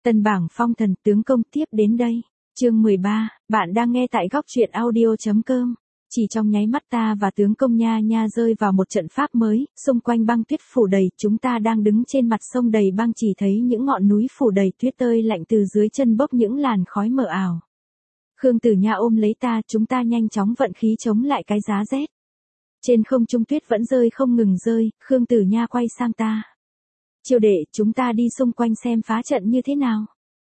Tân bảng phong thần tướng công tiếp đến đây. Chương 13, bạn đang nghe tại góc truyện audio.com. Chỉ trong nháy mắt ta và tướng công Nha Nha rơi vào một trận pháp mới, xung quanh băng tuyết phủ đầy, chúng ta đang đứng trên mặt sông đầy băng chỉ thấy những ngọn núi phủ đầy tuyết tơi lạnh từ dưới chân bốc những làn khói mờ ảo. Khương Tử Nha ôm lấy ta, chúng ta nhanh chóng vận khí chống lại cái giá rét. Trên không trung tuyết vẫn rơi không ngừng rơi, Khương Tử Nha quay sang ta. Chiêu đệ, chúng ta đi xung quanh xem phá trận như thế nào.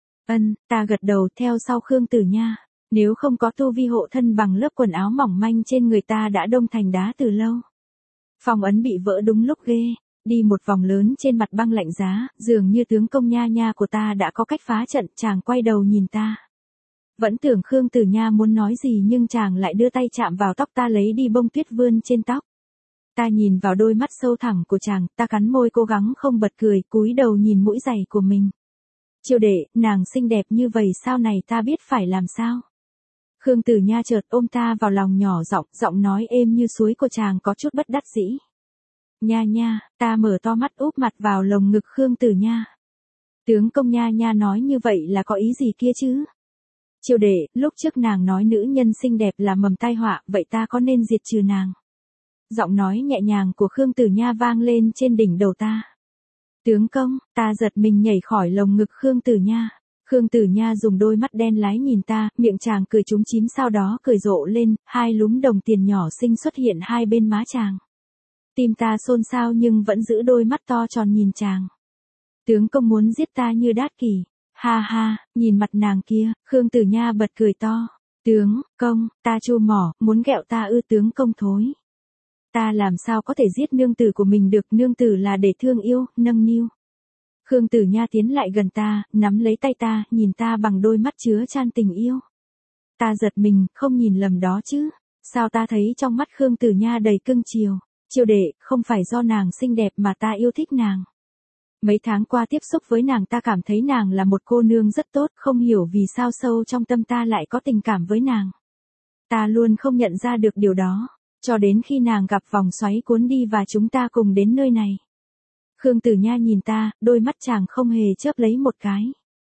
Ta gật đầu theo sau Khương Tử Nha. Nếu không có tu vi hộ thân bằng lớp quần áo mỏng manh trên người ta đã đông thành đá từ lâu. Phong ấn bị vỡ đúng lúc ghê. Đi một vòng lớn trên mặt băng lạnh giá, dường như tướng công Nha Nha của ta đã có cách phá trận, chàng quay đầu nhìn ta. Vẫn tưởng Khương Tử Nha muốn nói gì nhưng chàng lại đưa tay chạm vào tóc ta lấy đi bông tuyết vươn trên tóc. Ta nhìn vào đôi mắt sâu thẳm của chàng, ta cắn môi cố gắng không bật cười, cúi đầu nhìn mũi giày của mình. Chiêu đệ, nàng xinh đẹp như vậy sau này ta biết phải làm sao. Khương Tử Nha chợt ôm ta vào lòng nhỏ giọng nói êm như suối của chàng có chút bất đắc dĩ. Nha Nha, ta mở to mắt úp mặt vào lồng ngực Khương Tử Nha. Tướng công Nha Nha nói như vậy là có ý gì kia chứ? Chiêu đệ, lúc trước nàng nói nữ nhân xinh đẹp là mầm tai họa, vậy ta có nên diệt trừ nàng? Giọng nói nhẹ nhàng của Khương Tử Nha vang lên trên đỉnh đầu ta. Tướng công, ta giật mình nhảy khỏi lồng ngực Khương Tử Nha. Khương Tử Nha dùng đôi mắt đen láy nhìn ta, miệng chàng cười trúng chím sau đó cười rộ lên, hai lúm đồng tiền nhỏ xinh xuất hiện hai bên má chàng. Tim ta xôn xao nhưng vẫn giữ đôi mắt to tròn nhìn chàng. Tướng công muốn giết ta như đát kỷ. Ha ha, nhìn mặt nàng kia, Khương Tử Nha bật cười to. Tướng công, ta chu mỏ, muốn ghẹo ta ư? Tướng công thối. Ta làm sao có thể giết nương tử của mình được, nương tử là để thương yêu, nâng niu. Khương Tử Nha tiến lại gần ta, nắm lấy tay ta, nhìn ta bằng đôi mắt chứa chan tình yêu. Ta giật mình, không nhìn lầm đó chứ. Sao ta thấy trong mắt Khương Tử Nha đầy cưng chiều. Chiêu đệ, không phải do nàng xinh đẹp mà ta yêu thích nàng. Mấy tháng qua tiếp xúc với nàng ta cảm thấy nàng là một cô nương rất tốt, không hiểu vì sao sâu trong tâm ta lại có tình cảm với nàng. Ta luôn không nhận ra được điều đó, cho đến khi nàng gặp vòng xoáy cuốn đi và chúng ta cùng đến nơi này. Khương Tử Nha nhìn ta, đôi mắt chàng không hề chớp lấy một cái.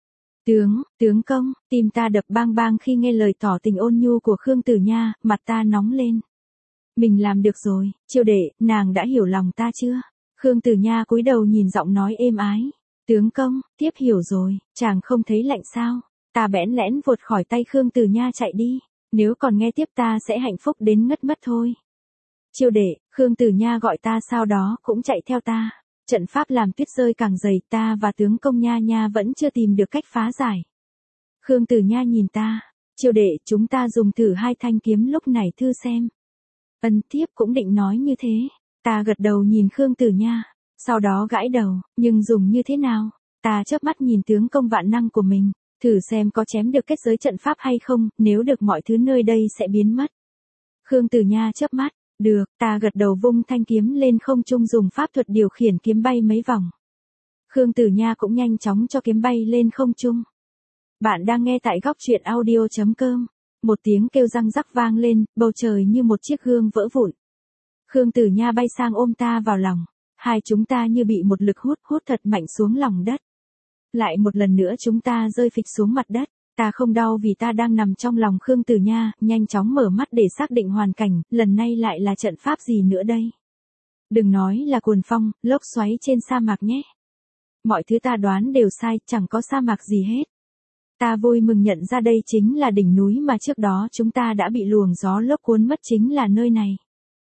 Tướng công, tim ta đập bang bang khi nghe lời tỏ tình ôn nhu của Khương Tử Nha, mặt ta nóng lên. Mình làm được rồi, chiêu đệ, nàng đã hiểu lòng ta chưa? Khương Tử Nha cúi đầu nhìn giọng nói êm ái. Tướng công, tiếp hiểu rồi, chàng không thấy lạnh sao? Ta bẽn lẽn vụt khỏi tay Khương Tử Nha chạy đi. Nếu còn nghe tiếp ta sẽ hạnh phúc đến ngất mất thôi. Chiêu đệ, Khương Tử Nha gọi ta sau đó cũng chạy theo ta. Trận pháp làm tuyết rơi càng dày, ta và tướng công Nha Nha vẫn chưa tìm được cách phá giải. Khương Tử Nha nhìn ta. Chiêu đệ, chúng ta dùng thử hai thanh kiếm lúc này thử xem. Tiếp cũng định nói như thế. Ta gật đầu nhìn Khương Tử Nha. Sau đó gãi đầu, nhưng dùng như thế nào? Ta chớp mắt nhìn tướng công vạn năng của mình. Thử xem có chém được kết giới trận pháp hay không, nếu được mọi thứ nơi đây sẽ biến mất. Khương Tử Nha chớp mắt. Được, ta gật đầu vung thanh kiếm lên không trung dùng pháp thuật điều khiển kiếm bay mấy vòng. Khương Tử Nha cũng nhanh chóng cho kiếm bay lên không trung. Bạn đang nghe tại góc truyện audio.com. Một tiếng kêu răng rắc vang lên, bầu trời như một chiếc gương vỡ vụn. Khương Tử Nha bay sang ôm ta vào lòng. Hai chúng ta như bị một lực hút thật mạnh xuống lòng đất. Lại một lần nữa chúng ta rơi phịch xuống mặt đất. Ta không đau vì ta đang nằm trong lòng Khương Tử Nha, nhanh chóng mở mắt để xác định hoàn cảnh, lần này lại là trận pháp gì nữa đây? Đừng nói là cuồng phong, lốc xoáy trên sa mạc nhé. Mọi thứ ta đoán đều sai, chẳng có sa mạc gì hết. Ta vui mừng nhận ra đây chính là đỉnh núi mà trước đó chúng ta đã bị luồng gió lốc cuốn mất, chính là nơi này.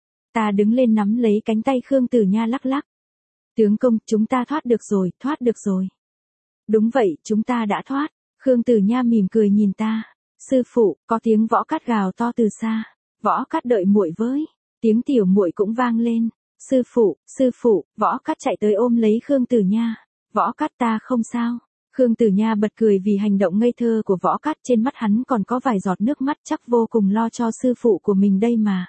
Ta đứng lên nắm lấy cánh tay Khương Tử Nha lắc lắc. Tướng công, chúng ta thoát được rồi. Đúng vậy, chúng ta đã thoát. Khương Tử Nha mỉm cười nhìn ta. Sư phụ, có tiếng Võ Cát gào to từ xa. Võ Cát đợi muội với. Tiếng tiểu muội cũng vang lên. Sư phụ, Võ Cát chạy tới ôm lấy Khương Tử Nha. Võ Cát, ta không sao. Khương Tử Nha bật cười vì hành động ngây thơ của Võ Cát, trên mắt hắn còn có vài giọt nước mắt, chắc vô cùng lo cho sư phụ của mình đây mà.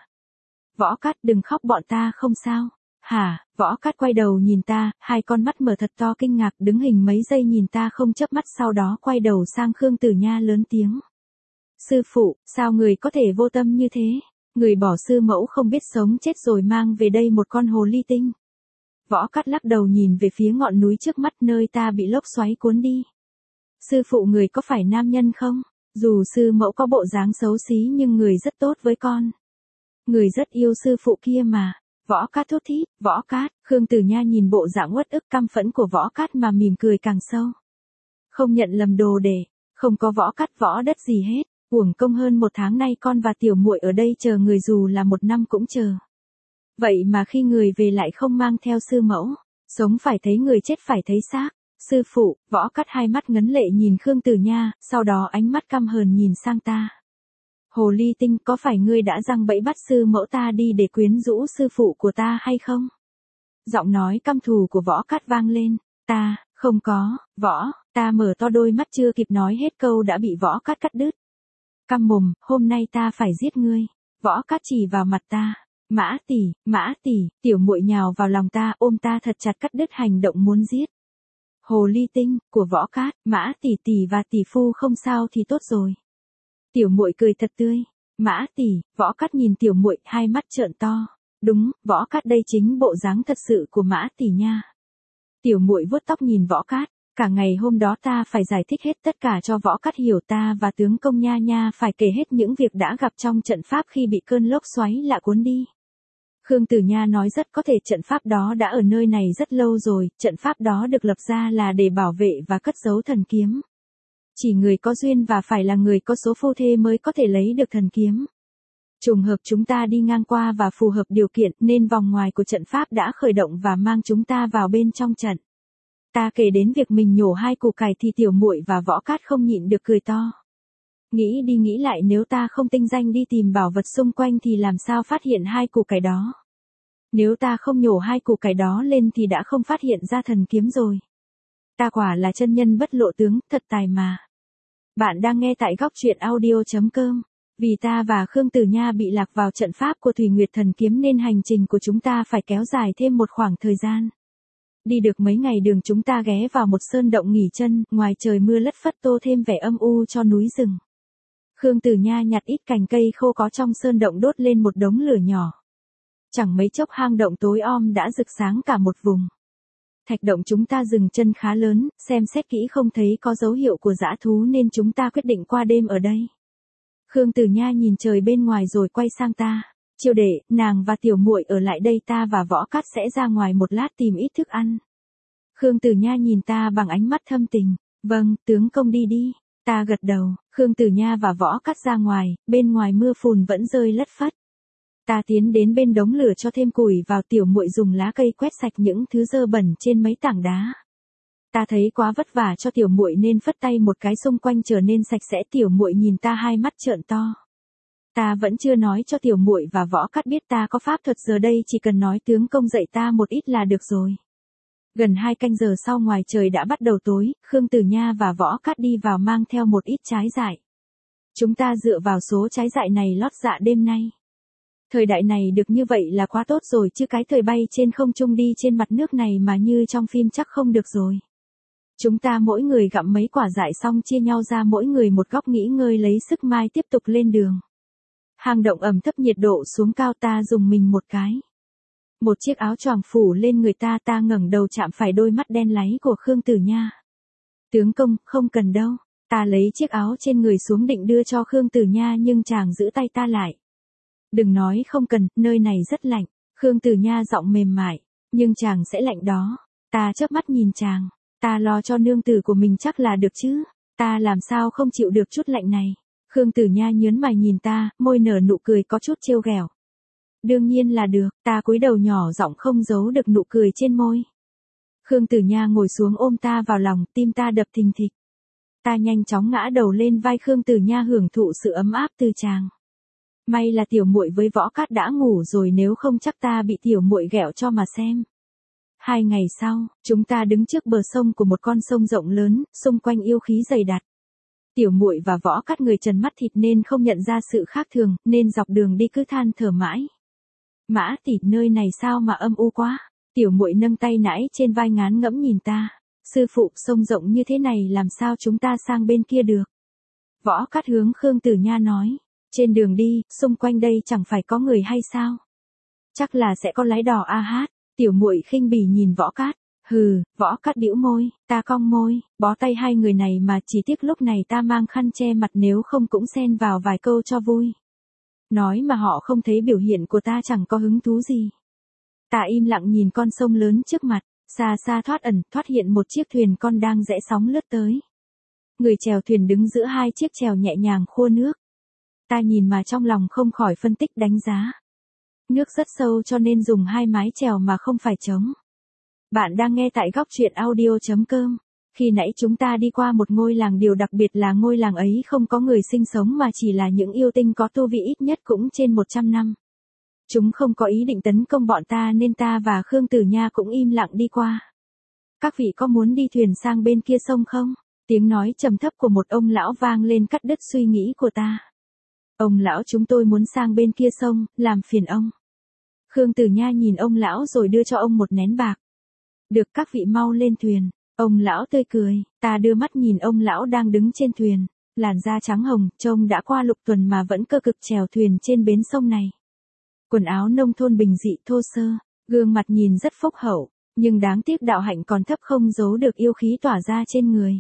Võ Cát, đừng khóc, bọn ta không sao. Hả? Võ Cát quay đầu nhìn ta, hai con mắt mở thật to kinh ngạc, đứng hình mấy giây nhìn ta không chớp mắt, sau đó quay đầu sang Khương Tử Nha lớn tiếng. Sư phụ, sao người có thể vô tâm như thế? Người bỏ sư mẫu không biết sống chết rồi mang về đây một con hồ ly tinh. Võ Cát lắc đầu nhìn về phía ngọn núi trước mắt nơi ta bị lốc xoáy cuốn đi. Sư phụ người có phải nam nhân không? Dù sư mẫu có bộ dáng xấu xí nhưng người rất tốt với con. Người rất yêu sư phụ kia mà. Võ Cát thốt thít, Võ Cát, Khương Tử Nha nhìn bộ dạng uất ức căm phẫn của Võ Cát mà mỉm cười càng sâu. Không nhận lầm đồ để, không có Võ Cát võ đất gì hết, uổng công hơn 1 tháng nay con và tiểu muội ở đây chờ người dù là 1 năm cũng chờ. Vậy mà khi người về lại không mang theo sư mẫu, sống phải thấy người chết phải thấy xác. Sư phụ, Võ Cát hai mắt ngấn lệ nhìn Khương Tử Nha, sau đó ánh mắt căm hờn nhìn sang ta. Hồ ly tinh, có phải ngươi đã giăng bẫy bắt sư mẫu ta đi để quyến rũ sư phụ của ta hay không? Giọng nói căm thù của Võ Cát vang lên. Ta, không có, ta mở to đôi mắt chưa kịp nói hết câu đã bị Võ Cát cắt đứt. Căm mồm, hôm nay ta phải giết ngươi. Võ Cát chỉ vào mặt ta. Mã tỷ, tiểu muội nhào vào lòng ta ôm ta thật chặt cắt đứt hành động muốn giết. Hồ ly tinh, của Võ Cát, Mã tỷ tỷ và tỷ phu không sao thì tốt rồi. Tiểu muội cười thật tươi. Mã tỷ, Võ Cát nhìn tiểu muội, hai mắt trợn to. Đúng, Võ Cát đây chính bộ dáng thật sự của Mã tỷ nha. Tiểu muội vuốt tóc nhìn Võ Cát, cả ngày hôm đó ta phải giải thích hết tất cả cho Võ Cát hiểu, ta và tướng công nha nha phải kể hết những việc đã gặp trong trận pháp khi bị cơn lốc xoáy lạ cuốn đi. Khương Tử Nha nói rất có thể trận pháp đó đã ở nơi này rất lâu rồi, trận pháp đó được lập ra là để bảo vệ và cất giấu thần kiếm. Chỉ người có duyên và phải là người có số phu thê mới có thể lấy được thần kiếm. Trùng hợp chúng ta đi ngang qua và phù hợp điều kiện nên vòng ngoài của trận pháp đã khởi động và mang chúng ta vào bên trong trận. Ta kể đến việc mình nhổ 2 củ cải thì tiểu muội và Võ Cát không nhịn được cười to. Nghĩ đi nghĩ lại, nếu ta không tinh danh đi tìm bảo vật xung quanh thì làm sao phát hiện 2 củ cải đó. Nếu ta không nhổ 2 củ cải đó lên thì đã không phát hiện ra thần kiếm rồi. Ta quả là chân nhân bất lộ tướng, thật tài mà. Bạn đang nghe tại góc truyện audio.com. Vì ta và Khương Tử Nha bị lạc vào trận pháp của Thủy Nguyệt Thần Kiếm nên hành trình của chúng ta phải kéo dài thêm một khoảng thời gian. Đi được mấy ngày đường chúng ta ghé vào một sơn động nghỉ chân, ngoài trời mưa lất phất tô thêm vẻ âm u cho núi rừng. Khương Tử Nha nhặt ít cành cây khô có trong sơn động đốt lên một đống lửa nhỏ. Chẳng mấy chốc hang động tối om đã rực sáng cả một vùng. Thạch động chúng ta dừng chân khá lớn, xem xét kỹ không thấy có dấu hiệu của dã thú nên chúng ta quyết định qua đêm ở đây. Khương Tử Nha nhìn trời bên ngoài rồi quay sang ta. Chiêu đệ, nàng và tiểu muội ở lại đây, ta và Võ Cát sẽ ra ngoài một lát tìm ít thức ăn. Khương Tử Nha nhìn ta bằng ánh mắt thâm tình. Vâng, tướng công đi đi. Ta gật đầu, Khương Tử Nha và Võ Cát ra ngoài, bên ngoài mưa phùn vẫn rơi lất phất. Ta tiến đến bên đống lửa cho thêm củi vào, tiểu muội dùng lá cây quét sạch những thứ dơ bẩn trên mấy tảng đá. Ta thấy quá vất vả cho tiểu muội nên phất tay một cái xung quanh trở nên sạch sẽ, tiểu muội nhìn ta hai mắt trợn to. Ta vẫn chưa nói cho tiểu muội và Võ Cát biết ta có pháp thuật, giờ đây chỉ cần nói tướng công dạy ta một ít là được rồi. Gần 2 canh giờ sau ngoài trời đã bắt đầu tối, Khương Tử Nha và Võ Cát đi vào mang theo một ít trái dại. Chúng ta dựa vào số trái dại này lót dạ đêm nay. Thời đại này được như vậy là quá tốt rồi chứ cái thời bay trên không trung đi trên mặt nước này mà như trong phim chắc không được rồi. Chúng ta mỗi người gặm mấy quả dại xong chia nhau ra mỗi người một góc nghỉ ngơi lấy sức, mai tiếp tục lên đường. Hang động ẩm thấp, nhiệt độ xuống cao, ta dùng mình một cái. Một chiếc áo choàng phủ lên người ta, ta ngẩng đầu chạm phải đôi mắt đen láy của Khương Tử Nha. Tướng công, không cần đâu. Ta lấy chiếc áo trên người xuống định đưa cho Khương Tử Nha nhưng chàng giữ tay ta lại. Đừng nói không cần, nơi này rất lạnh. Khương Tử Nha giọng mềm mại. Nhưng chàng sẽ lạnh đó. Ta chớp mắt nhìn chàng. Ta lo cho nương tử của mình chắc là được chứ. Ta làm sao không chịu được chút lạnh này. Khương Tử Nha nhớn mày nhìn ta, môi nở nụ cười có chút trêu ghẹo. Đương nhiên là được, ta cúi đầu nhỏ giọng không giấu được nụ cười trên môi. Khương Tử Nha ngồi xuống ôm ta vào lòng, tim ta đập thình thịch. Ta nhanh chóng ngã đầu lên vai Khương Tử Nha hưởng thụ sự ấm áp từ chàng. May là tiểu muội với Võ Cát đã ngủ rồi, nếu không chắc ta bị tiểu muội ghẹo cho mà xem. 2 ngày sau, chúng ta đứng trước bờ sông của một con sông rộng lớn, xung quanh yêu khí dày đặc. Tiểu muội và Võ Cát người trần mắt thịt nên không nhận ra sự khác thường, nên dọc đường đi cứ than thở mãi. Mã tỷ, nơi này sao mà âm u quá. Tiểu muội nâng tay nãy trên vai ngán ngẫm nhìn ta. Sư phụ, sông rộng như thế này làm sao chúng ta sang bên kia được. Võ Cát hướng Khương Tử Nha nói. Trên đường đi, xung quanh đây chẳng phải có người hay sao? Chắc là sẽ có lái đò a hát. Tiểu muội khinh bỉ nhìn Võ Cát. Hừ, Võ Cát bĩu môi, ta cong môi, bó tay hai người này mà chỉ tiếc lúc này ta mang khăn che mặt nếu không cũng xen vào vài câu cho vui. Nói mà họ không thấy biểu hiện của ta chẳng có hứng thú gì. Ta im lặng nhìn con sông lớn trước mặt, xa xa thoát hiện một chiếc thuyền con đang rẽ sóng lướt tới. Người chèo thuyền đứng giữa hai chiếc chèo nhẹ nhàng khua nước. Ta nhìn mà trong lòng không khỏi phân tích đánh giá. Nước rất sâu cho nên dùng hai mái chèo mà không phải trống. Bạn đang nghe tại góc truyện audio.com. Khi nãy chúng ta đi qua một ngôi làng, điều đặc biệt là ngôi làng ấy không có người sinh sống mà chỉ là những yêu tinh có tu vị ít nhất cũng trên 100 năm. Chúng không có ý định tấn công bọn ta nên ta và Khương Tử Nha cũng im lặng đi qua. Các vị có muốn đi thuyền sang bên kia sông không? Tiếng nói trầm thấp của một ông lão vang lên cắt đứt suy nghĩ của ta. Ông lão, chúng tôi muốn sang bên kia sông, làm phiền ông. Khương Tử Nha nhìn ông lão rồi đưa cho ông một nén bạc. Được, các vị mau lên thuyền. Ông lão tươi cười, ta đưa mắt nhìn ông lão đang đứng trên thuyền, làn da trắng hồng, trông đã qua lục tuần mà vẫn cơ cực chèo thuyền trên bến sông này. Quần áo nông thôn bình dị thô sơ, gương mặt nhìn rất phúc hậu, nhưng đáng tiếc đạo hạnh còn thấp không giấu được yêu khí tỏa ra trên người.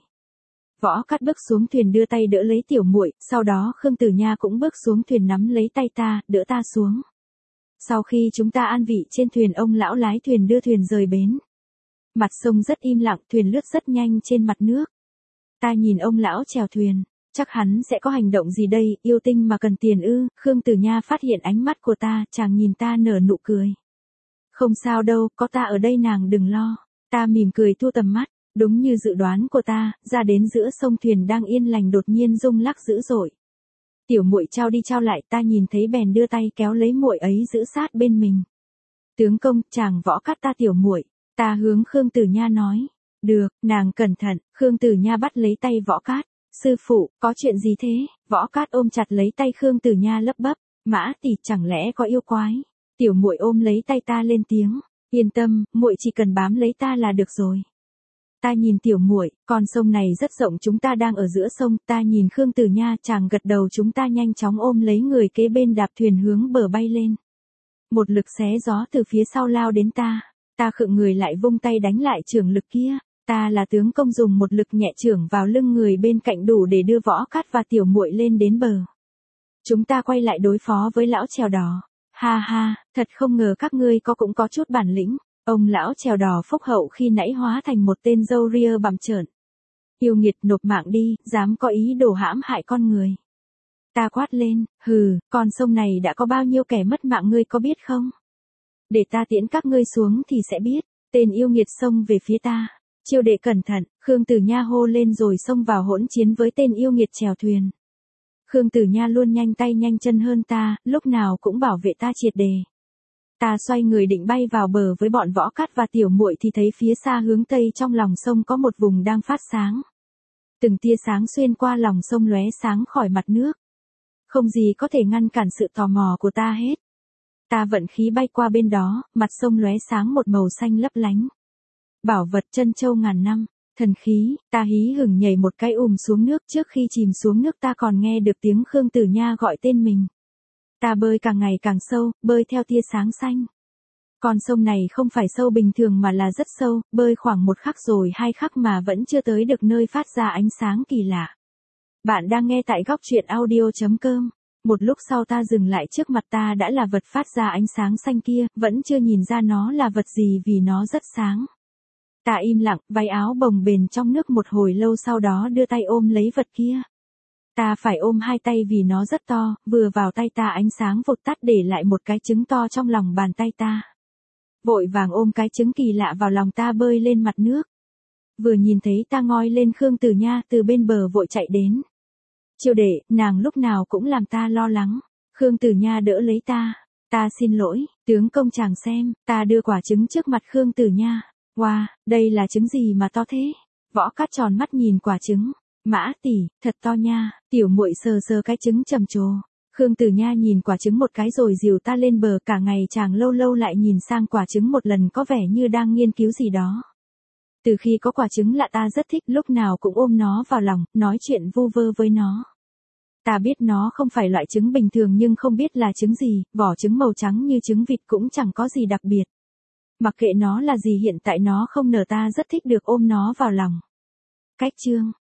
Võ Cát bước xuống thuyền đưa tay đỡ lấy tiểu muội, sau đó Khương Tử Nha cũng bước xuống thuyền nắm lấy tay ta, đỡ ta xuống. Sau khi chúng ta an vị trên thuyền, ông lão lái thuyền đưa thuyền rời bến. Mặt sông rất im lặng, thuyền lướt rất nhanh trên mặt nước. Ta nhìn ông lão chèo thuyền, chắc hắn sẽ có hành động gì đây, yêu tinh mà cần tiền ư? Khương Tử Nha phát hiện ánh mắt của ta, chàng nhìn ta nở nụ cười. Không sao đâu, có ta ở đây nàng đừng lo. Ta mỉm cười thu tầm mắt, đúng như dự đoán của ta, ra đến giữa sông thuyền đang yên lành đột nhiên rung lắc dữ dội. Tiểu muội trao đi trao lại, ta nhìn thấy bèn đưa tay kéo lấy muội ấy giữ sát bên mình. Tướng công, chàng Võ Cát ta tiểu muội. Ta hướng Khương Tử Nha nói. Được, nàng cẩn thận. Khương Tử Nha bắt lấy tay Võ Cát. Sư phụ, có chuyện gì thế? Võ Cát ôm chặt lấy tay Khương Tử Nha lấp bấp. Mã tỷ, chẳng lẽ có yêu quái? Tiểu muội ôm lấy tay ta lên tiếng. Yên tâm, muội chỉ cần bám lấy ta là được rồi. Ta nhìn tiểu muội, con sông này rất rộng, chúng ta đang ở giữa sông. Ta nhìn Khương Tử Nha, chàng gật đầu, chúng ta nhanh chóng ôm lấy người kế bên đạp thuyền hướng bờ bay lên. Một lực xé gió từ phía sau lao đến ta. Ta khựng người lại, vung tay đánh lại chưởng lực kia. Ta là tướng công, dùng một lực nhẹ chưởng vào lưng người bên cạnh đủ để đưa Võ Cát và tiểu muội lên đến bờ. Chúng ta quay lại đối phó với lão chèo đỏ. Ha ha, thật không ngờ các ngươi cũng có chút bản lĩnh. Ông lão chèo đỏ phúc hậu khi nãy hóa thành một tên râu ria bặm trợn. Yêu nghiệt, nộp mạng đi, dám có ý đồ hãm hại con người. Ta quát lên, hừ, con sông này đã có bao nhiêu kẻ mất mạng ngươi có biết không? Để ta tiễn các ngươi xuống thì sẽ biết. Tên yêu nghiệt xông về phía ta. Chiêu đệ cẩn thận, Khương Tử Nha hô lên rồi xông vào hỗn chiến với tên yêu nghiệt chèo thuyền. Khương Tử Nha luôn nhanh tay nhanh chân hơn ta, lúc nào cũng bảo vệ ta triệt đề. Ta xoay người định bay vào bờ với bọn Võ Cát và tiểu muội thì thấy phía xa hướng tây trong lòng sông có một vùng đang phát sáng. Từng tia sáng xuyên qua lòng sông lóe sáng khỏi mặt nước. Không gì có thể ngăn cản sự tò mò của ta hết. Ta vận khí bay qua bên đó, mặt sông lóe sáng một màu xanh lấp lánh. Bảo vật trân châu ngàn năm, thần khí. Ta hí hửng nhảy một cái xuống nước. Trước khi chìm xuống nước ta còn nghe được tiếng Khương Tử Nha gọi tên mình. Ta bơi càng ngày càng sâu, bơi theo tia sáng xanh. Con sông này không phải sâu bình thường mà là rất sâu, bơi khoảng 1 khắc rồi 2 khắc mà vẫn chưa tới được nơi phát ra ánh sáng kỳ lạ. Bạn đang nghe tại góc truyện audio.com. Một lúc sau ta dừng lại, trước mặt ta đã là vật phát ra ánh sáng xanh kia, vẫn chưa nhìn ra nó là vật gì vì nó rất sáng. Ta im lặng, váy áo bồng bềnh trong nước một hồi lâu, sau đó đưa tay ôm lấy vật kia. Ta phải ôm hai tay vì nó rất to, vừa vào tay ta ánh sáng vụt tắt để lại một cái trứng to trong lòng bàn tay ta. Vội vàng ôm cái trứng kỳ lạ vào lòng ta, bơi lên mặt nước. Vừa nhìn thấy ta ngoi lên, Khương Tử Nha từ bên bờ vội chạy đến. Chiêu đệ, nàng lúc nào cũng làm ta lo lắng. Khương Tử Nha đỡ lấy ta. Ta xin lỗi, tướng công chàng xem. Ta đưa quả trứng trước mặt Khương Tử Nha. Wow, đây là trứng gì mà to thế? Võ Cát tròn mắt nhìn quả trứng. Mã tỷ, thật to nha. Tiểu muội sờ sờ cái trứng trầm trồ. Khương Tử Nha nhìn quả trứng một cái rồi dìu ta lên bờ. Cả ngày chàng lâu lâu lại nhìn sang quả trứng một lần, có vẻ như đang nghiên cứu gì đó. Từ khi có quả trứng lạ ta rất thích, lúc nào cũng ôm nó vào lòng, nói chuyện vu vơ với nó. Ta biết nó không phải loại trứng bình thường nhưng không biết là trứng gì, vỏ trứng màu trắng như trứng vịt cũng chẳng có gì đặc biệt. Mặc kệ nó là gì hiện tại nó không nở ta rất thích được ôm nó vào lòng. Cách chương